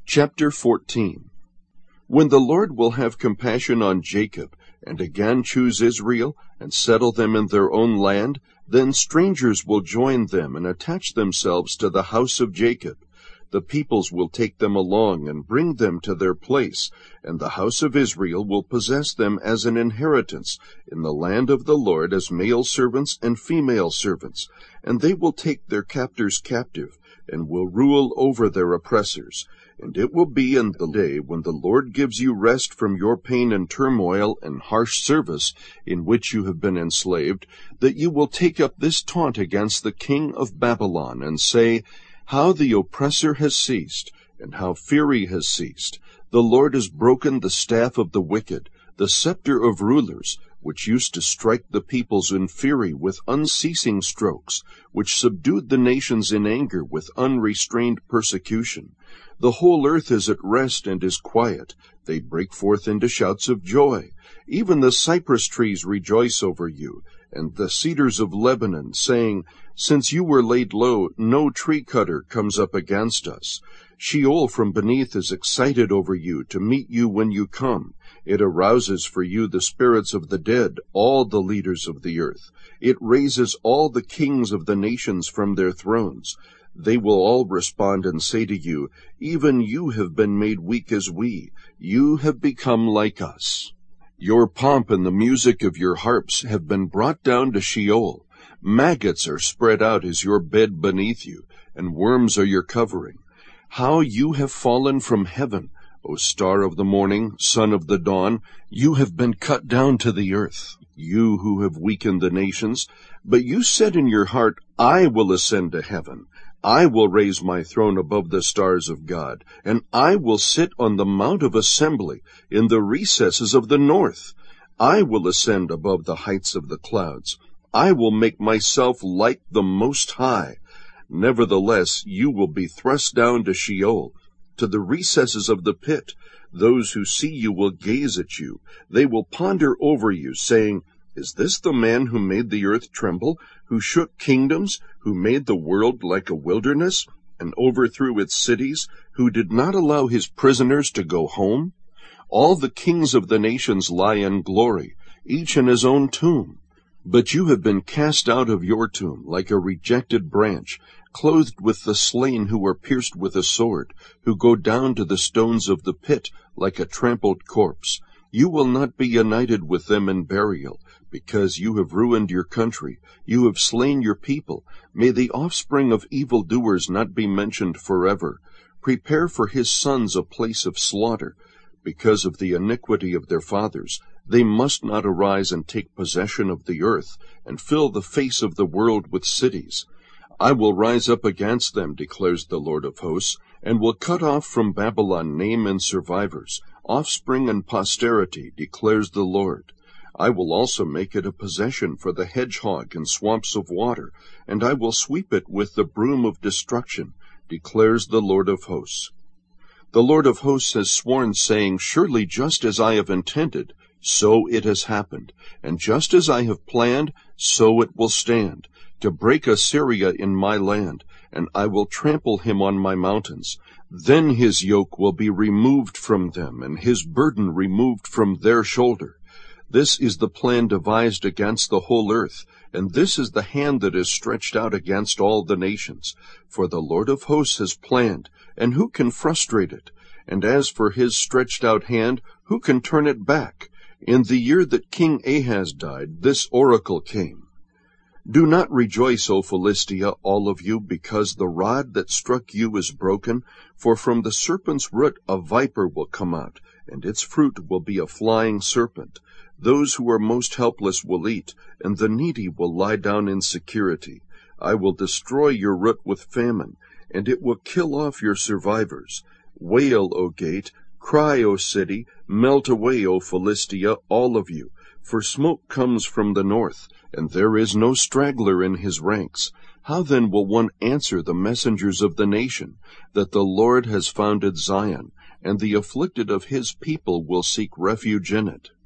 Chapter 14. When the Lord will have compassion on Jacob, and again choose Israel, and settle them in their own land, then strangers will join them and attach themselves to the house of Jacob. The peoples will take them along and bring them to their place, and the house of Israel will possess them as an inheritance in the land of the Lord as male servants and female servants, and they will take their captors captive, and will rule over their oppressors. And it will be in the day when the Lord gives you rest from your pain and turmoil and harsh service in which you have been enslaved, that you will take up this taunt against the king of Babylon, and say, How the oppressor has ceased, and how fury has ceased. The Lord has broken the staff of the wicked, the scepter of rulers, which used to strike the peoples in fury with unceasing strokes, which subdued the nations in anger with unrestrained persecution. The whole earth is at rest and is quiet. They break forth into shouts of joy. Even the cypress trees rejoice over you, and the cedars of Lebanon, saying, Since you were laid low, no tree cutter comes up against us. Sheol from beneath is excited over you to meet you when you come. It arouses for you the spirits of the dead, all the leaders of the earth. It raises all the kings of the nations from their thrones. They will all respond and say to you, Even you have been made weak as we. You have become like us. Your pomp and the music of your harps have been brought down to Sheol. Maggots are spread out as your bed beneath you, and worms are your covering. How you have fallen from heaven, O star of the morning, son of the dawn! You have been cut down to the earth, you who have weakened the nations. But you said in your heart, I will ascend to heaven. I will raise my throne above the stars of God, and I will sit on the mount of assembly in the recesses of the north. I will ascend above the heights of the clouds. I will make myself like the Most High. Nevertheless, you will be thrust down to Sheol, to the recesses of the pit. Those who see you will gaze at you. They will ponder over you, saying, Is this the man who made the earth tremble, who shook kingdoms, who made the world like a wilderness, and overthrew its cities, who did not allow his prisoners to go home? All the kings of the nations lie in glory, each in his own tomb. But you have been cast out of your tomb like a rejected branch, clothed with the slain who are pierced with a sword, who go down to the stones of the pit like a trampled corpse. You will not be united with them in burial, because you have ruined your country. You have slain your people. May the offspring of evildoers not be mentioned forever. Prepare for his sons a place of slaughter. Because of the iniquity of their fathers, they must not arise and take possession of the earth, and fill the face of the world with cities. I will rise up against them, declares the Lord of hosts, and will cut off from Babylon name and survivors, offspring and posterity, declares the Lord. I will also make it a possession for the hedgehog in swamps of water, and I will sweep it with the broom of destruction, declares the Lord of hosts. The Lord of hosts has sworn, saying, Surely just as I have intended, so it has happened, and just as I have planned, so it will stand, to break Assyria in my land, and I will trample him on my mountains. Then his yoke will be removed from them, and his burden removed from their shoulder. This is the plan devised against the whole earth, and this is the hand that is stretched out against all the nations. For the Lord of hosts has planned, and who can frustrate it? And as for his stretched out hand, who can turn it back? In the year that King Ahaz died, this oracle came. Do not rejoice, O Philistia, all of you, because the rod that struck you is broken, for from the serpent's root a viper will come out, and its fruit will be a flying serpent. Those who are most helpless will eat, and the needy will lie down in security. I will destroy your root with famine, and it will kill off your survivors. Wail, O gate, cry, O city, melt away, O Philistia, all of you, for smoke comes from the north, and there is no straggler in his ranks. How then will one answer the messengers of the nation, that the Lord has founded Zion, and the afflicted of his people will seek refuge in it?